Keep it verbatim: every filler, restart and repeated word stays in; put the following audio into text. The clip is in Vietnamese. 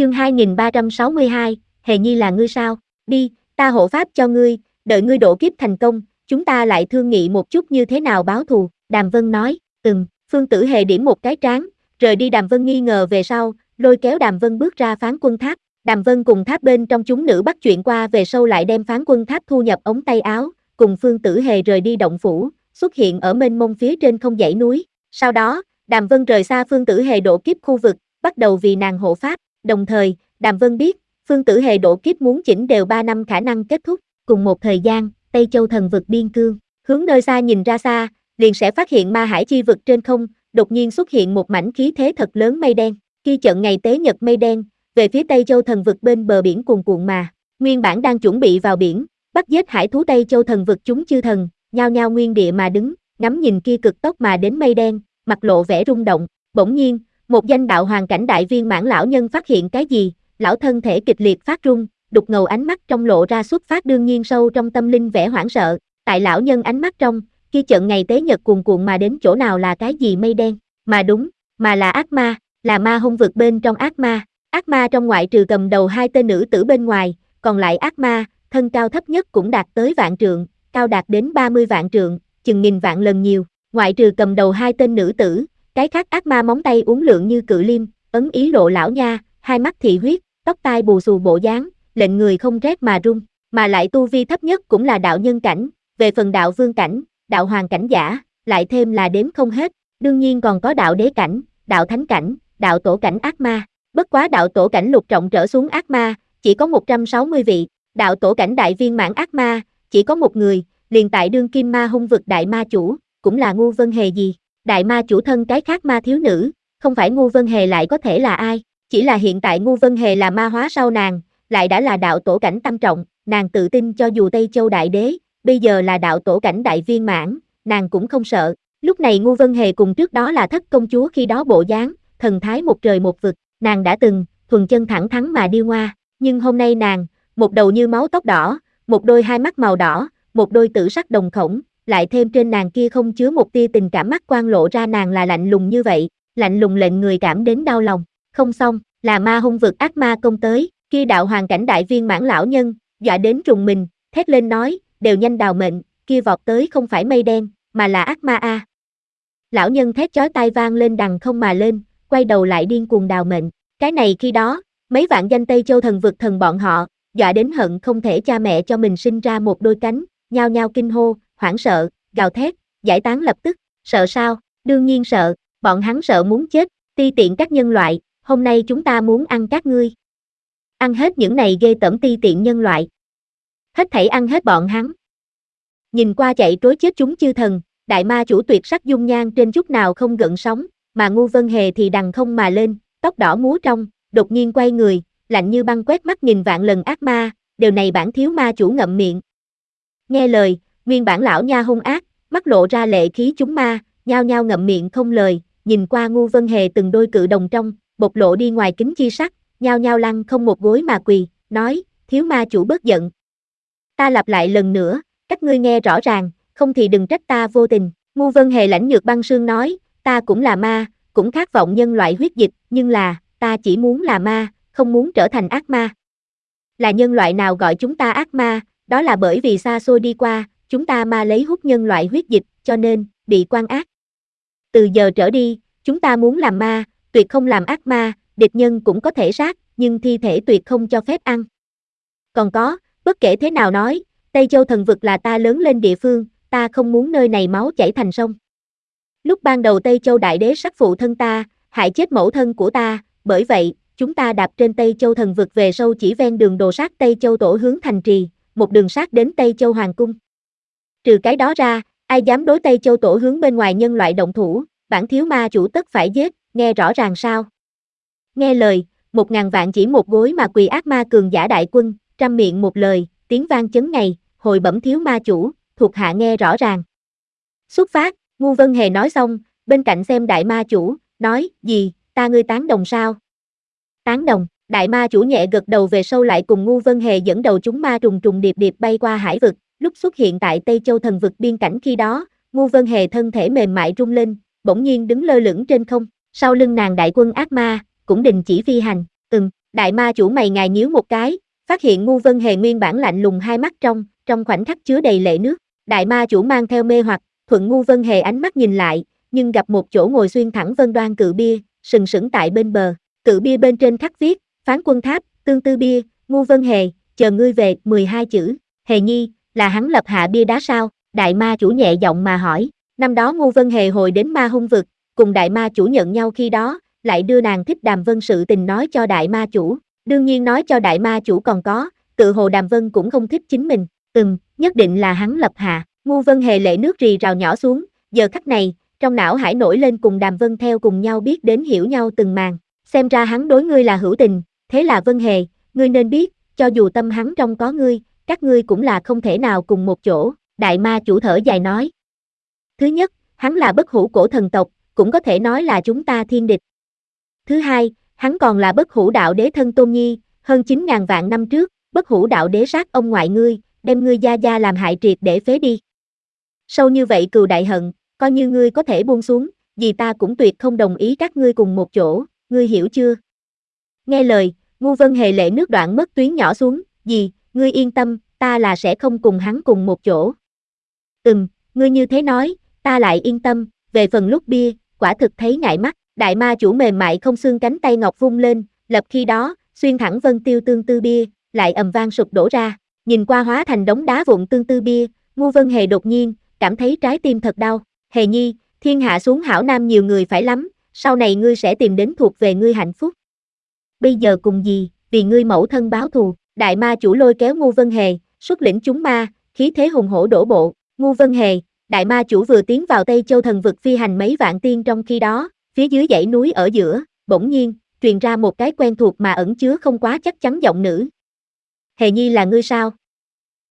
Chương hai nghìn ba trăm sáu mươi hai, Hề Nhi là ngươi sao? Đi, ta hộ pháp cho ngươi, đợi ngươi độ kiếp thành công, chúng ta lại thương nghị một chút như thế nào báo thù. Đàm Vân nói, ừm, Phương Tử Hề điểm một cái trán, rời đi. Đàm Vân nghi ngờ về sau, lôi kéo Đàm Vân bước ra Phán Quân Tháp. Đàm Vân cùng tháp bên trong chúng nữ bắt chuyện qua về sau lại đem Phán Quân Tháp thu nhập ống tay áo, cùng Phương Tử Hề rời đi động phủ, xuất hiện ở mênh mông phía trên không dãy núi. Sau đó, Đàm Vân rời xa Phương Tử Hề độ kiếp khu vực, bắt đầu vì nàng hộ pháp. Đồng thời, Đàm Vân biết, Phương Tử Hề độ kiếp muốn chỉnh đều ba năm khả năng kết thúc. Cùng một thời gian, Tây Châu thần vực biên cương, hướng nơi xa nhìn ra xa, liền sẽ phát hiện ma hải chi vực trên không, đột nhiên xuất hiện một mảnh khí thế thật lớn mây đen. Khi trận ngày tế nhật mây đen, về phía Tây Châu thần vực bên bờ biển cuồn cuộn mà, nguyên bản đang chuẩn bị vào biển, bắt giết hải thú Tây Châu thần vực chúng chư thần, nhao nhao nguyên địa mà đứng, ngắm nhìn kia cực tốc mà đến mây đen, mặt lộ vẻ rung động. Bỗng nhiên, một danh đạo hoàng cảnh đại viên mãn lão nhân phát hiện cái gì, lão thân thể kịch liệt phát run, đục ngầu ánh mắt trong lộ ra xuất phát đương nhiên sâu trong tâm linh vẻ hoảng sợ. Tại lão nhân ánh mắt trong, khi trận ngày tế nhật cuồn cuộn mà đến chỗ nào là cái gì mây đen, mà đúng, mà là ác ma, là ma hung vực bên trong ác ma. Ác ma trong ngoại trừ cầm đầu hai tên nữ tử bên ngoài, còn lại ác ma, thân cao thấp nhất cũng đạt tới vạn trượng, cao đạt đến ba mươi vạn trượng, chừng nghìn vạn lần nhiều. Ngoại trừ cầm đầu hai tên nữ tử, cái khác ác ma móng tay uốn lượn như cự liêm, ấn ý lộ lão nha, hai mắt thị huyết, tóc tai bù xù bộ dáng, lệnh người không rét mà run, mà lại tu vi thấp nhất cũng là đạo nhân cảnh, về phần đạo vương cảnh, đạo hoàng cảnh giả, lại thêm là đếm không hết, đương nhiên còn có đạo đế cảnh, đạo thánh cảnh, đạo tổ cảnh ác ma. Bất quá đạo tổ cảnh lục trọng trở xuống ác ma, chỉ có một trăm sáu mươi vị, đạo tổ cảnh đại viên mãn ác ma, chỉ có một người, liền tại đương kim ma hung vực đại ma chủ, cũng là Ngu Vân Hề gì. Đại ma chủ thân cái khác ma thiếu nữ, không phải Ngu Vân Hề lại có thể là ai, chỉ là hiện tại Ngu Vân Hề là ma hóa sau nàng, lại đã là đạo tổ cảnh tam trọng, nàng tự tin cho dù Tây Châu đại đế, bây giờ là đạo tổ cảnh đại viên mãn, nàng cũng không sợ. Lúc này Ngu Vân Hề cùng trước đó là thất công chúa khi đó bộ dáng, thần thái một trời một vực, nàng đã từng, thuần chân thẳng thắn mà điêu ngoa, nhưng hôm nay nàng, một đầu như máu tóc đỏ, một đôi hai mắt màu đỏ, một đôi tử sắc đồng khổng, lại thêm trên nàng kia không chứa một tia tình cảm mắt quan lộ ra nàng là lạnh lùng như vậy, lạnh lùng lệnh người cảm đến đau lòng. Không xong, là ma hung vực ác ma công tới, kia đạo hoàng cảnh đại viên mãn lão nhân, dọa đến rùng mình, thét lên nói, đều nhanh đào mệnh, kia vọt tới không phải mây đen, mà là ác ma a. Lão nhân thét chói tai vang lên đằng không mà lên, quay đầu lại điên cuồng đào mệnh. Cái này khi đó, mấy vạn danh Tây Châu thần vực thần bọn họ, dọa đến hận không thể cha mẹ cho mình sinh ra một đôi cánh, nhao nhao kinh hô, hoảng sợ, gào thét, giải tán lập tức. Sợ sao? Đương nhiên sợ, bọn hắn sợ muốn chết, ti tiện các nhân loại, hôm nay chúng ta muốn ăn các ngươi. Ăn hết những này ghê tởm ti tiện nhân loại. Hết thảy ăn hết bọn hắn. Nhìn qua chạy trối chết chúng chư thần, đại ma chủ tuyệt sắc dung nhan trên chút nào không gợn sóng, mà Ngu Vân Hề thì đằng không mà lên, tóc đỏ múa trong, đột nhiên quay người, lạnh như băng quét mắt nhìn vạn lần ác ma, điều này bản thiếu ma chủ ngậm miệng. Nghe lời, nguyên bản lão nha hung ác, mắt lộ ra lệ khí chúng ma, nhao nhao ngậm miệng không lời, nhìn qua Ngu Vân Hề từng đôi cự đồng trong, bộc lộ đi ngoài kính chi sắc, nhao nhao lăn không một gối mà quỳ, nói, thiếu ma chủ bớt giận. Ta lặp lại lần nữa, các ngươi nghe rõ ràng, không thì đừng trách ta vô tình. Ngu Vân Hề lãnh nhược băng sương nói, ta cũng là ma, cũng khát vọng nhân loại huyết dịch, nhưng là, ta chỉ muốn là ma, không muốn trở thành ác ma. Là nhân loại nào gọi chúng ta ác ma, đó là bởi vì xa xôi đi qua, chúng ta ma lấy hút nhân loại huyết dịch, cho nên, bị quan ác. Từ giờ trở đi, chúng ta muốn làm ma, tuyệt không làm ác ma, địch nhân cũng có thể sát, nhưng thi thể tuyệt không cho phép ăn. Còn có, bất kể thế nào nói, Tây Châu thần vực là ta lớn lên địa phương, ta không muốn nơi này máu chảy thành sông. Lúc ban đầu Tây Châu đại đế sát phụ thân ta, hại chết mẫu thân của ta, bởi vậy, chúng ta đạp trên Tây Châu thần vực về sâu chỉ ven đường đồ sát Tây Châu tổ hướng thành trì, một đường sát đến Tây Châu hoàng cung. Trừ cái đó ra, ai dám đối Tây Châu tổ hướng bên ngoài nhân loại động thủ, bản thiếu ma chủ tất phải giết, nghe rõ ràng sao? Nghe lời, một ngàn vạn chỉ một gối mà quỳ ác ma cường giả đại quân, trăm miệng một lời, tiếng vang chấn ngày, hồi bẩm thiếu ma chủ, thuộc hạ nghe rõ ràng. Xuất phát, Ngu Vân Hề nói xong, bên cạnh xem đại ma chủ, nói, gì, ta ngươi tán đồng sao? Tán đồng, đại ma chủ nhẹ gật đầu về sau lại cùng Ngu Vân Hề dẫn đầu chúng ma trùng trùng điệp điệp bay qua hải vực, lúc xuất hiện tại Tây Châu thần vực biên cảnh khi đó, Ngu Vân Hề thân thể mềm mại rung lên, bỗng nhiên đứng lơ lửng trên không, sau lưng nàng đại quân ác ma, cũng đình chỉ phi hành, ừm, Đại ma chủ mày ngài nhíu một cái, phát hiện Ngu Vân Hề nguyên bản lạnh lùng hai mắt trong, trong khoảnh khắc chứa đầy lệ nước. Đại ma chủ mang theo mê hoặc, thuận Ngu Vân Hề ánh mắt nhìn lại, nhưng gặp một chỗ ngồi xuyên thẳng vân đoan cự bia, sừng sững tại bên bờ. Cự bia bên trên khắc viết, Phán Quân Tháp, Tương Tư Bia, Ngu Vân Hề, chờ ngươi về, mười hai chữ. Hề nhi, là hắn lập hạ bia đá sao? Đại ma chủ nhẹ giọng mà hỏi. Năm đó Ngu Vân Hề hồi đến ma hung vực, cùng đại ma chủ nhận nhau khi đó, lại đưa nàng thích Đàm Vân sự tình nói cho đại ma chủ. Đương nhiên nói cho đại ma chủ còn có, tự hồ Đàm Vân cũng không thích chính mình. Ừm, nhất định là hắn lập hạ. Ngu Vân Hề lệ nước rì rào nhỏ xuống, giờ khắc này, trong não hải nổi lên cùng Đàm Vân theo cùng nhau biết đến hiểu nhau từng màn. Xem ra hắn đối ngươi là hữu tình, thế là Vân Hề, ngươi nên biết, cho dù tâm hắn trong có ngươi, các ngươi cũng là không thể nào cùng một chỗ. Đại ma chủ thở dài nói. Thứ nhất, hắn là bất hủ cổ thần tộc, cũng có thể nói là chúng ta thiên địch. Thứ hai, hắn còn là bất hủ đạo đế thân Tôn Nhi, hơn chín ngàn vạn năm trước, bất hủ đạo đế sát ông ngoại ngươi, đem ngươi gia gia làm hại triệt để phế đi. Sâu như vậy cừu đại hận, coi như ngươi có thể buông xuống, vì ta cũng tuyệt không đồng ý các ngươi cùng một chỗ, ngươi hiểu chưa? Nghe lời, Ngu Vân Hề lệ nước đoạn mất tuyến nhỏ xuống, gì, ngươi yên tâm, ta là sẽ không cùng hắn cùng một chỗ. Ừm, ngươi như thế nói, ta lại yên tâm, về phần lúc bia, quả thực thấy ngại mắt, đại ma chủ mềm mại không xương cánh tay ngọc vung lên, lập khi đó, xuyên thẳng vân tiêu tương tư bia, lại ầm vang sụp đổ ra, nhìn qua hóa thành đống đá vụn tương tư bia, Ngu Vân Hề đột nhiên, cảm thấy trái tim thật đau, Hề nhi, thiên hạ xuống hảo nam nhiều người phải lắm, sau này ngươi sẽ tìm đến thuộc về ngươi hạnh phúc. Bây giờ cùng gì, vì ngươi mẫu thân báo thù, đại ma chủ lôi kéo Ngu Vân Hề, xuất lĩnh chúng ma, khí thế hùng hổ đổ bộ, Ngu Vân Hề, đại ma chủ vừa tiến vào Tây Châu thần vực phi hành mấy vạn tiên trong khi đó, phía dưới dãy núi ở giữa, bỗng nhiên, truyền ra một cái quen thuộc mà ẩn chứa không quá chắc chắn giọng nữ. Hề nhi là ngươi sao?